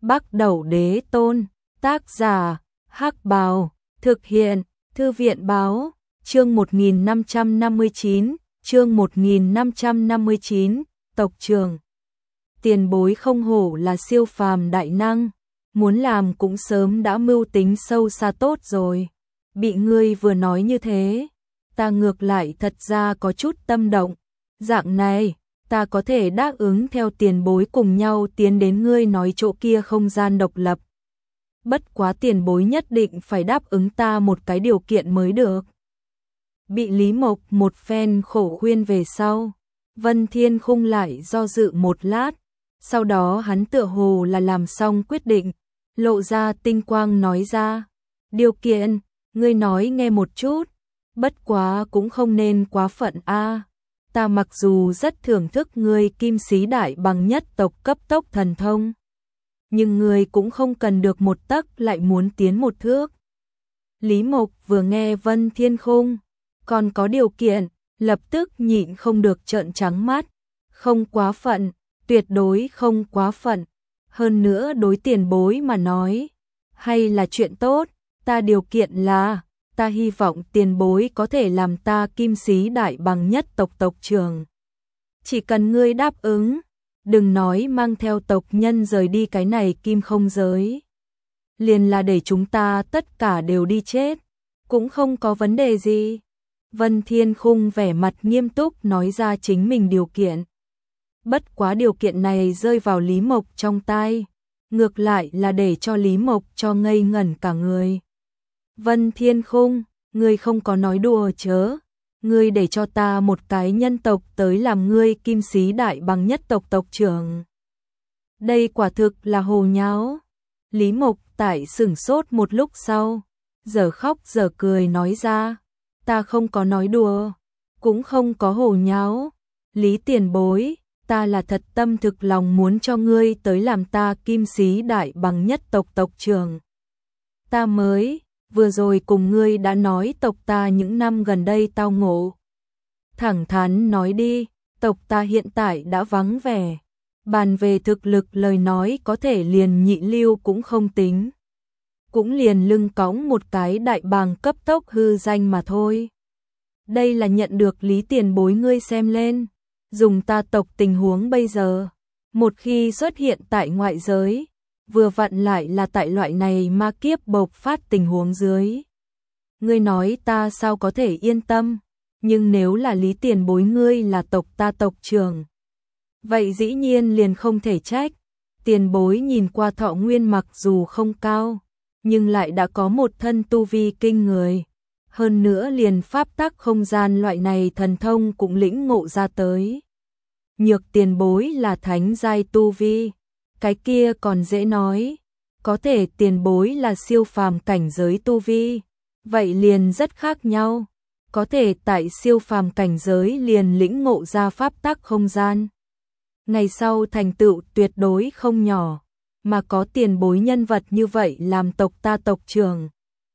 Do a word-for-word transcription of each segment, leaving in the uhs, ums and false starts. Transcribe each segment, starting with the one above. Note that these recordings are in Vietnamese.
Bắc Đẩu Đế Tôn, tác giả, Hắc Bào, thực hiện, Thư viện Báo, chương một nghìn năm trăm năm mươi chín, chương một nghìn năm trăm năm mươi chín, tộc trưởng. Tiền bối không hổ là siêu phàm đại năng, muốn làm cũng sớm đã mưu tính sâu xa tốt rồi. Bị ngươi vừa nói như thế, ta ngược lại thật ra có chút tâm động. Dạng này, ta có thể đáp ứng theo tiền bối cùng nhau tiến đến ngươi nói chỗ kia không gian độc lập. Bất quá tiền bối nhất định phải đáp ứng ta một cái điều kiện mới được. Bị Lý Mộc một phen khổ khuyên về sau, Vân Thiên Khung lại do dự một lát, sau đó hắn tựa hồ là làm xong quyết định, lộ ra tinh quang nói ra, điều kiện, ngươi nói nghe một chút, bất quá cũng không nên quá phận a. Ta mặc dù rất thưởng thức ngươi kim sĩ đại bằng nhất tộc cấp tốc thần thông, nhưng ngươi cũng không cần được một tấc lại muốn tiến một thước. Lý Mộc vừa nghe Vân Thiên Khung còn có điều kiện, lập tức nhịn không được trợn trắng mắt, không quá phận, tuyệt đối không quá phận, hơn nữa đối tiền bối mà nói, hay là chuyện tốt, ta điều kiện là, ta hy vọng tiền bối có thể làm ta kim sĩ đại bằng nhất tộc tộc trưởng. Chỉ cần ngươi đáp ứng, đừng nói mang theo tộc nhân rời đi cái này kim không giới. Liền là để chúng ta tất cả đều đi chết, cũng không có vấn đề gì. Vân Thiên Khung vẻ mặt nghiêm túc nói ra chính mình điều kiện. Bất quá điều kiện này rơi vào Lý Mộc trong tai, ngược lại là để cho Lý Mộc cho ngây ngẩn cả người. Vân Thiên Khung, ngươi không có nói đùa chớ, ngươi để cho ta một cái nhân tộc tới làm ngươi kim sĩ đại bằng nhất tộc tộc trưởng. Đây quả thực là hồ nháo. Lý Mộc tại sửng sốt một lúc sau, giờ khóc giờ cười nói ra, ta không có nói đùa, cũng không có hồ nháo. Lý tiền bối, ta là thật tâm thực lòng muốn cho ngươi tới làm ta kim sĩ đại bằng nhất tộc tộc trưởng. Ta mới, vừa rồi cùng ngươi đã nói tộc ta những năm gần đây tao ngộ. Thẳng thắn nói đi, tộc ta hiện tại đã vắng vẻ. Bàn về thực lực lời nói có thể liền nhị lưu cũng không tính. Cũng liền lưng cõng một cái đại bàng cấp tốc hư danh mà thôi. Đây là nhận được Lý tiền bối ngươi xem lên. Dùng ta tộc tình huống bây giờ. Một khi xuất hiện tại ngoại giới, vừa vặn lại là tại loại này ma kiếp bộc phát tình huống dưới. Ngươi nói ta sao có thể yên tâm, nhưng nếu là Lý tiền bối ngươi là tộc ta tộc trưởng, vậy dĩ nhiên liền không thể trách. Tiền bối nhìn qua thọ nguyên mặc dù không cao, nhưng lại đã có một thân tu vi kinh người. Hơn nữa liền pháp tắc không gian loại này thần thông cũng lĩnh ngộ ra tới. Nhược tiền bối là thánh giai tu vi, cái kia còn dễ nói, có thể tiền bối là siêu phàm cảnh giới tu vi, vậy liền rất khác nhau, có thể tại siêu phàm cảnh giới liền lĩnh ngộ ra pháp tắc không gian. Ngày sau thành tựu tuyệt đối không nhỏ, mà có tiền bối nhân vật như vậy làm tộc ta tộc trưởng.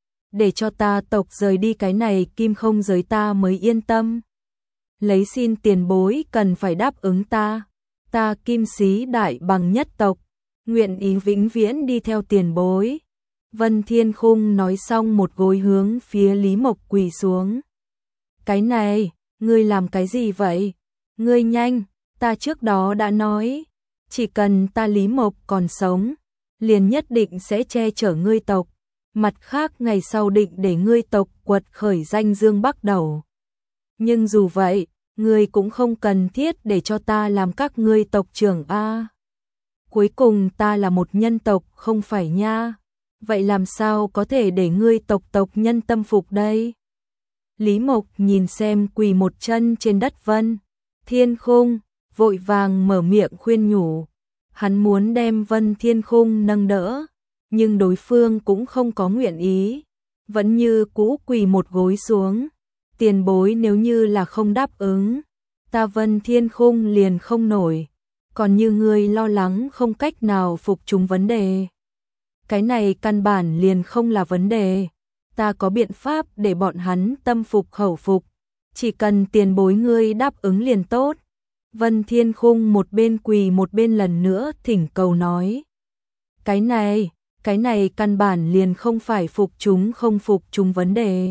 Để cho ta tộc rời đi cái này kim không giới ta mới yên tâm. Lấy xin tiền bối cần phải đáp ứng ta. Ta kim sĩ đại bằng nhất tộc, nguyện ý vĩnh viễn đi theo tiền bối. Vân Thiên Khung nói xong một gối hướng phía Lý Mộc quỳ xuống. Cái này, ngươi làm cái gì vậy? Ngươi nhanh, ta trước đó đã nói, chỉ cần ta Lý Mộc còn sống, liền nhất định sẽ che chở ngươi tộc. Mặt khác ngày sau định để ngươi tộc quật khởi danh dương Bắc Đẩu. Nhưng dù vậy, ngươi cũng không cần thiết để cho ta làm các ngươi tộc trưởng a. Cuối cùng ta là một nhân tộc không phải nha. Vậy làm sao có thể để ngươi tộc tộc nhân tâm phục đây? Lý Mộc nhìn xem quỳ một chân trên đất Vân Thiên Khung, vội vàng mở miệng khuyên nhủ. Hắn muốn đem Vân Thiên Khung nâng đỡ, nhưng đối phương cũng không có nguyện ý, vẫn như cũ quỳ một gối xuống. Tiền bối nếu như là không đáp ứng, ta Vân Thiên Khung liền không nổi, còn như ngươi lo lắng không cách nào phục chúng vấn đề. Cái này căn bản liền không là vấn đề, ta có biện pháp để bọn hắn tâm phục khẩu phục, chỉ cần tiền bối ngươi đáp ứng liền tốt. Vân Thiên Khung một bên quỳ một bên lần nữa thỉnh cầu nói. Cái này, cái này căn bản liền không phải phục chúng không phục chúng vấn đề.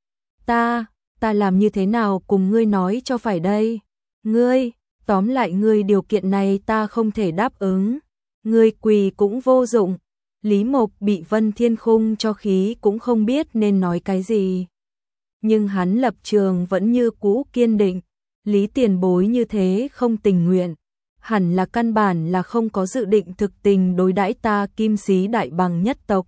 Ta, ta làm như thế nào cùng ngươi nói cho phải đây? Ngươi, tóm lại ngươi điều kiện này ta không thể đáp ứng. Ngươi quỳ cũng vô dụng. Lý Mộc bị Vân Thiên Khung cho khí cũng không biết nên nói cái gì. Nhưng hắn lập trường vẫn như cũ kiên định. Lý tiền bối như thế không tình nguyện. Hẳn là căn bản là không có dự định thực tình đối đãi ta Kim Sĩ Đại Bằng nhất tộc.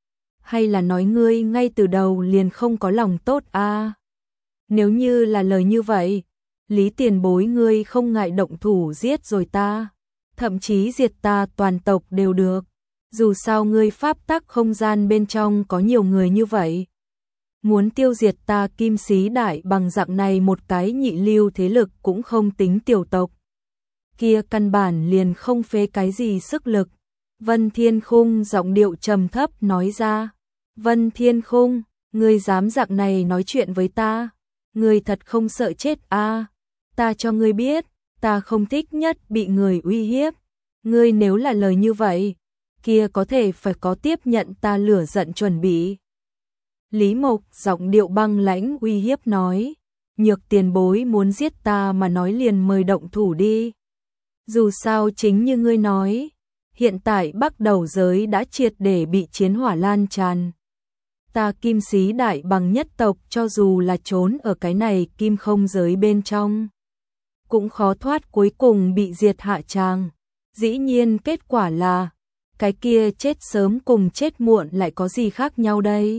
Hay là nói ngươi ngay từ đầu liền không có lòng tốt a? À? Nếu như là lời như vậy, Lý tiền bối ngươi không ngại động thủ giết rồi ta, thậm chí diệt ta toàn tộc đều được. Dù sao ngươi pháp tắc không gian bên trong có nhiều người như vậy. Muốn tiêu diệt ta Kim Sĩ Đại Bằng dạng này một cái nhị lưu thế lực cũng không tính tiểu tộc. Kia căn bản liền không phế cái gì sức lực. Vân Thiên Khung giọng điệu trầm thấp nói ra. Vân Thiên Khung, ngươi dám dạng này nói chuyện với ta? Ngươi thật không sợ chết à? Ta cho ngươi biết, ta không thích nhất bị người uy hiếp. Ngươi nếu là lời như vậy, kia có thể phải có tiếp nhận ta lửa giận chuẩn bị. Lý Mộc giọng điệu băng lãnh uy hiếp nói. Nhược tiền bối muốn giết ta mà nói liền mời động thủ đi. Dù sao chính như ngươi nói, hiện tại Bắc Đầu giới đã triệt để bị chiến hỏa lan tràn. Ta Kim Sĩ Đại Bằng nhất tộc cho dù là trốn ở cái này kim không giới bên trong, cũng khó thoát cuối cùng bị diệt hạ tràng. Dĩ nhiên kết quả là, cái kia chết sớm cùng chết muộn lại có gì khác nhau đây?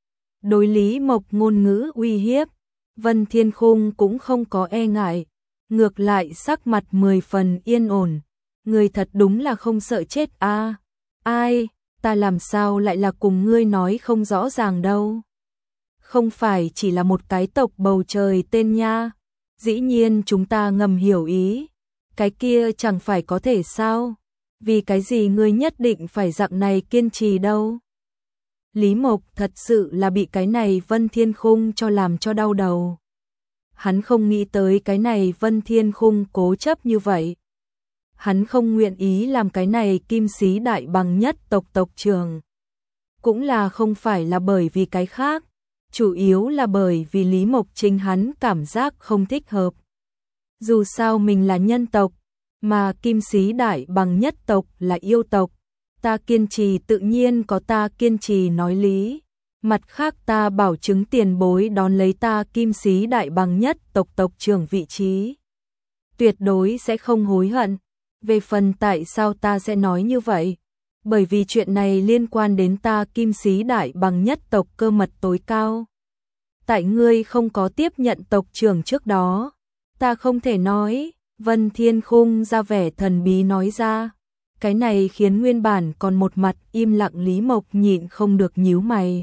Đối Lý Mộc ngôn ngữ uy hiếp, Vân Thiên Khung cũng không có e ngại. Ngược lại sắc mặt mười phần yên ổn. Ngươi thật đúng là không sợ chết a. À? Ai, ta làm sao lại là cùng ngươi nói không rõ ràng đâu. Không phải chỉ là một cái tộc bầu trời tên nha. Dĩ nhiên chúng ta ngầm hiểu ý. Cái kia chẳng phải có thể sao? Vì cái gì ngươi nhất định phải dạng này kiên trì đâu? Lý Mộc thật sự là bị cái này Vân Thiên Khung cho làm cho đau đầu. Hắn không nghĩ tới cái này Vân Thiên Khung cố chấp như vậy. Hắn không nguyện ý làm cái này Kim Sĩ Đại Bằng nhất tộc tộc trưởng. Cũng là không phải là bởi vì cái khác, chủ yếu là bởi vì Lý Mộc chính hắn cảm giác không thích hợp. Dù sao mình là nhân tộc, mà Kim Sĩ Đại Bằng nhất tộc là yêu tộc. Ta kiên trì tự nhiên có ta kiên trì nói lý. Mặt khác ta bảo chứng tiền bối đón lấy ta Kim Sĩ Đại Bằng nhất tộc tộc trưởng vị trí. Tuyệt đối sẽ không hối hận. Về phần tại sao ta sẽ nói như vậy? Bởi vì chuyện này liên quan đến ta Kim Sĩ Đại Bằng nhất tộc cơ mật tối cao. Tại ngươi không có tiếp nhận tộc trưởng trước đó, ta không thể nói. Vân Thiên Khung ra vẻ thần bí nói ra. Cái này khiến nguyên bản còn một mặt im lặng Lý Mộc nhịn không được nhíu mày.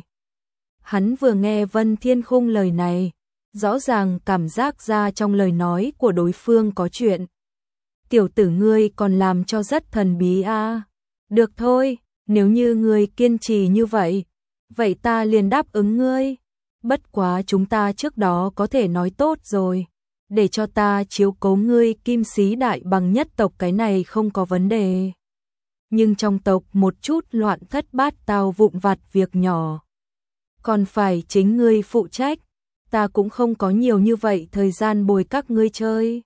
Hắn vừa nghe Vân Thiên Khung lời này, rõ ràng cảm giác ra trong lời nói của đối phương có chuyện. Tiểu tử ngươi còn làm cho rất thần bí a. À? Được thôi, nếu như ngươi kiên trì như vậy, vậy ta liền đáp ứng ngươi. Bất quá chúng ta trước đó có thể nói tốt rồi, để cho ta chiếu cố ngươi Kim Sĩ Đại Bằng nhất tộc cái này không có vấn đề. Nhưng trong tộc một chút loạn thất bát tao vụn vặt việc nhỏ, còn phải chính ngươi phụ trách, ta cũng không có nhiều như vậy thời gian bồi các ngươi chơi.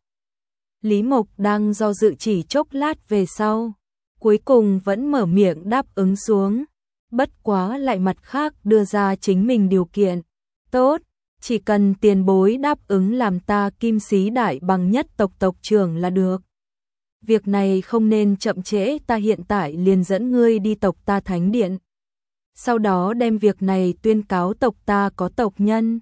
Lý Mộc đang do dự chỉ chốc lát về sau, cuối cùng vẫn mở miệng đáp ứng xuống, bất quá lại mặt khác đưa ra chính mình điều kiện. Tốt, chỉ cần tiền bối đáp ứng làm ta Kim Sĩ Đại Bằng nhất tộc tộc trưởng là được. Việc này không nên chậm trễ, ta hiện tại liền dẫn ngươi đi tộc ta thánh điện. Sau đó đem việc này tuyên cáo tộc ta có tộc nhân.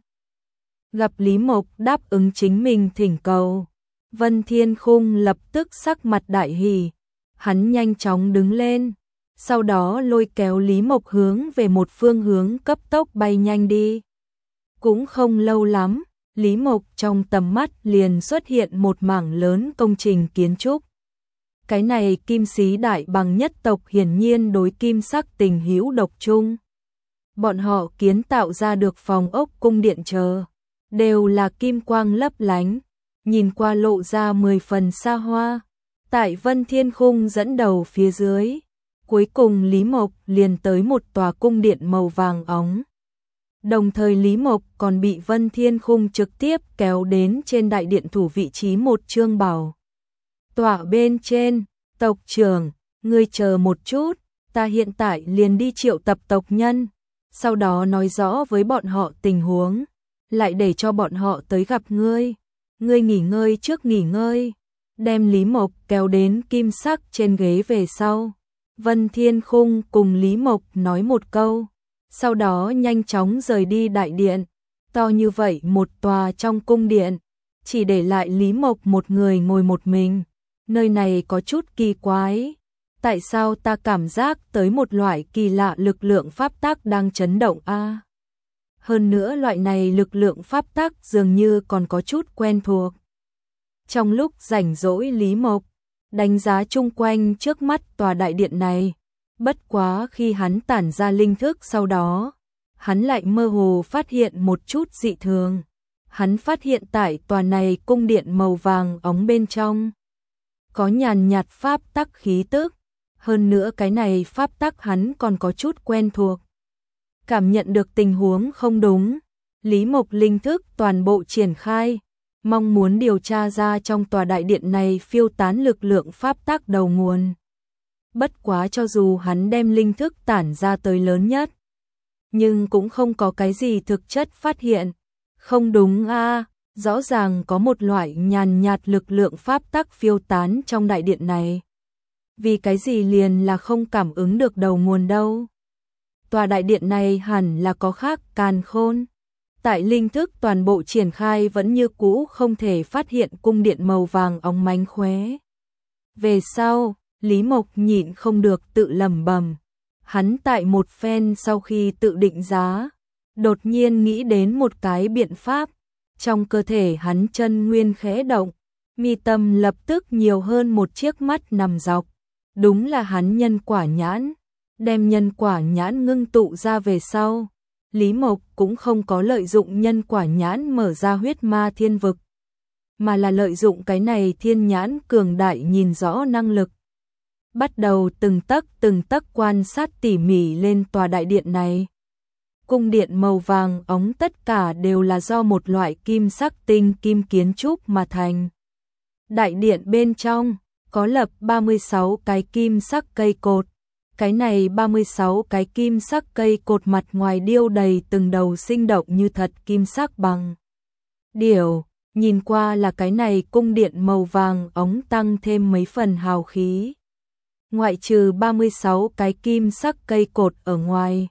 Gặp Lý Mộc đáp ứng chính mình thỉnh cầu, Vân Thiên Khung lập tức sắc mặt đại hỉ. Hắn nhanh chóng đứng lên, sau đó lôi kéo Lý Mộc hướng về một phương hướng cấp tốc bay nhanh đi. Cũng không lâu lắm, Lý Mộc trong tầm mắt liền xuất hiện một mảng lớn công trình kiến trúc. Cái này Kim Sĩ Đại Bằng nhất tộc hiển nhiên đối kim sắc tình hữu độc chung. Bọn họ kiến tạo ra được phòng ốc cung điện chờ, đều là kim quang lấp lánh, nhìn qua lộ ra mười phần xa hoa. Tại Vân Thiên Khung dẫn đầu phía dưới, Cuối cùng Lý Mộc liền tới một tòa cung điện màu vàng óng. Đồng thời Lý Mộc còn bị Vân Thiên Khung trực tiếp kéo đến trên đại điện thủ vị trí một trương bảo tọa bên trên. Tộc trưởng, ngươi chờ một chút, ta hiện tại liền đi triệu tập tộc nhân, sau đó nói rõ với bọn họ tình huống, lại để cho bọn họ tới gặp ngươi. Ngươi nghỉ ngơi trước nghỉ ngơi. Đem Lý Mộc kéo đến kim sắc trên ghế về sau. Vân Thiên Khung cùng Lý Mộc nói một câu, sau đó nhanh chóng rời đi đại điện. To như vậy một tòa trong cung điện, chỉ để lại Lý Mộc một người ngồi một mình. Nơi này có chút kỳ quái. Tại sao ta cảm giác tới một loại kỳ lạ lực lượng pháp tắc đang chấn động a? À? Hơn nữa loại này lực lượng pháp tắc dường như còn có chút quen thuộc. Trong lúc rảnh rỗi Lý Mộc đánh giá chung quanh trước mắt tòa đại điện này. Bất quá khi hắn tản ra linh thức sau đó, hắn lại mơ hồ phát hiện một chút dị thường. Hắn phát hiện tại tòa này cung điện màu vàng óng bên trong có nhàn nhạt pháp tắc khí tức, hơn nữa cái này pháp tắc hắn còn có chút quen thuộc. Cảm nhận được tình huống không đúng, Lý Mộc linh thức toàn bộ triển khai, mong muốn điều tra ra trong tòa đại điện này phiêu tán lực lượng pháp tắc đầu nguồn. Bất quá cho dù hắn đem linh thức tản ra tới lớn nhất, nhưng cũng không có cái gì thực chất phát hiện. Không đúng a, à, rõ ràng có một loại nhàn nhạt lực lượng pháp tắc phiêu tán trong đại điện này. Vì cái gì liền là không cảm ứng được đầu nguồn đâu? Tòa đại điện này hẳn là có khác càn khôn. Tại linh thức toàn bộ triển khai vẫn như cũ không thể phát hiện cung điện màu vàng óng mánh khóe. Về sau, Lý Mộc nhịn không được tự lẩm bẩm. Hắn tại một phen sau khi tự định giá, đột nhiên nghĩ đến một cái biện pháp. Trong cơ thể hắn chân nguyên khẽ động, mi tâm lập tức nhiều hơn một chiếc mắt nằm dọc. Đúng là hắn nhân quả nhãn. Đem nhân quả nhãn ngưng tụ ra về sau, Lý Mộc cũng không có lợi dụng nhân quả nhãn mở ra huyết ma thiên vực, mà là lợi dụng cái này thiên nhãn cường đại nhìn rõ năng lực. Bắt đầu từng tấc từng tấc quan sát tỉ mỉ lên tòa đại điện này. Cung điện màu vàng óng tất cả đều là do một loại kim sắc tinh kim kiến trúc mà thành. Đại điện bên trong có lập ba mươi sáu cái kim sắc cây cột. Cái này ba mươi sáu cái kim sắc cây cột mặt ngoài điêu đầy từng đầu sinh động như thật kim sắc bằng điểu, nhìn qua là cái này cung điện màu vàng óng tăng thêm mấy phần hào khí. Ngoại trừ ba mươi sáu cái kim sắc cây cột ở ngoài,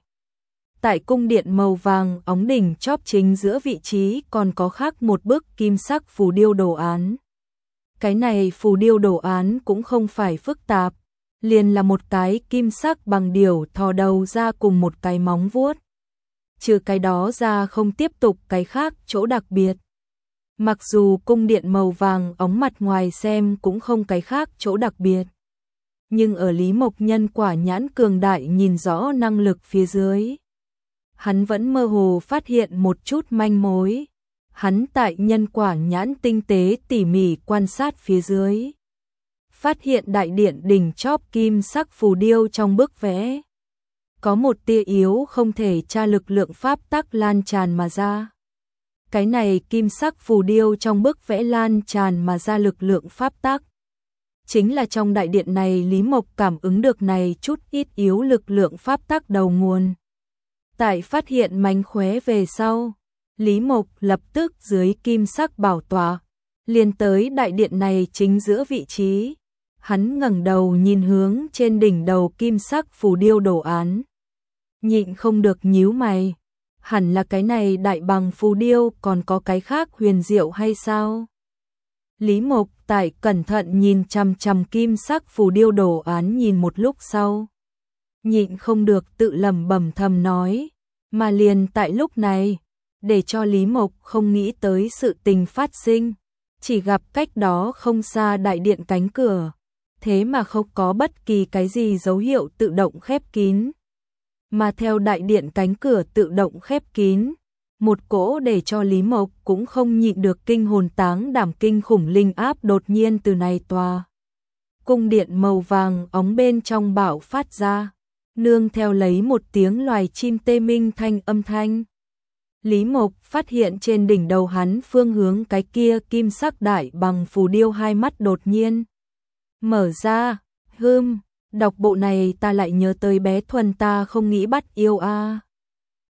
tại cung điện màu vàng óng đỉnh chóp chính giữa vị trí còn có khác một bức kim sắc phù điêu đồ án. Cái này phù điêu đồ án cũng không phải phức tạp, liền là một cái kim sắc bằng điểu thò đầu ra cùng một cái móng vuốt. Trừ cái đó ra không tiếp tục cái khác chỗ đặc biệt. Mặc dù cung điện màu vàng óng mặt ngoài xem cũng không cái khác chỗ đặc biệt, nhưng ở Lý Mộc nhân quả nhãn cường đại nhìn rõ năng lực phía dưới, hắn vẫn mơ hồ phát hiện một chút manh mối. Hắn tại nhân quả nhãn tinh tế tỉ mỉ quan sát phía dưới, phát hiện đại điện đỉnh chóp kim sắc phù điêu trong bức vẽ có một tia yếu không thể tra lực lượng pháp tắc lan tràn mà ra. Cái này kim sắc phù điêu trong bức vẽ lan tràn mà ra lực lượng pháp tắc, chính là trong đại điện này Lý Mộc cảm ứng được này chút ít yếu lực lượng pháp tắc đầu nguồn. Tại phát hiện mánh khóe về sau, Lý Mộc lập tức dưới kim sắc bảo tọa, liền tới đại điện này chính giữa vị trí. Hắn ngẩng đầu nhìn hướng trên đỉnh đầu kim sắc phù điêu đồ án, nhịn không được nhíu mày. Hẳn là cái này đại bằng phù điêu còn có cái khác huyền diệu hay sao? Lý Mộc tại cẩn thận nhìn chằm chằm kim sắc phù điêu đồ án nhìn một lúc sau, nhịn không được tự lẩm bẩm thầm nói, mà liền tại lúc này, để cho Lý Mộc không nghĩ tới sự tình phát sinh, chỉ gặp cách đó không xa đại điện cánh cửa, thế mà không có bất kỳ cái gì dấu hiệu tự động khép kín. Mà theo đại điện cánh cửa tự động khép kín, một cỗ để cho Lý Mộc cũng không nhịn được kinh hồn táng đảm kinh khủng linh áp đột nhiên từ này tòa cung điện màu vàng óng bên trong bạo phát ra, nương theo lấy một tiếng loài chim tê minh thanh âm thanh. Lý Mộc phát hiện trên đỉnh đầu hắn phương hướng cái kia kim sắc đại bằng phù điêu hai mắt đột nhiên mở ra, hưm, đọc bộ này ta lại nhớ tới bé Thuần ta không nghĩ bắt yêu a.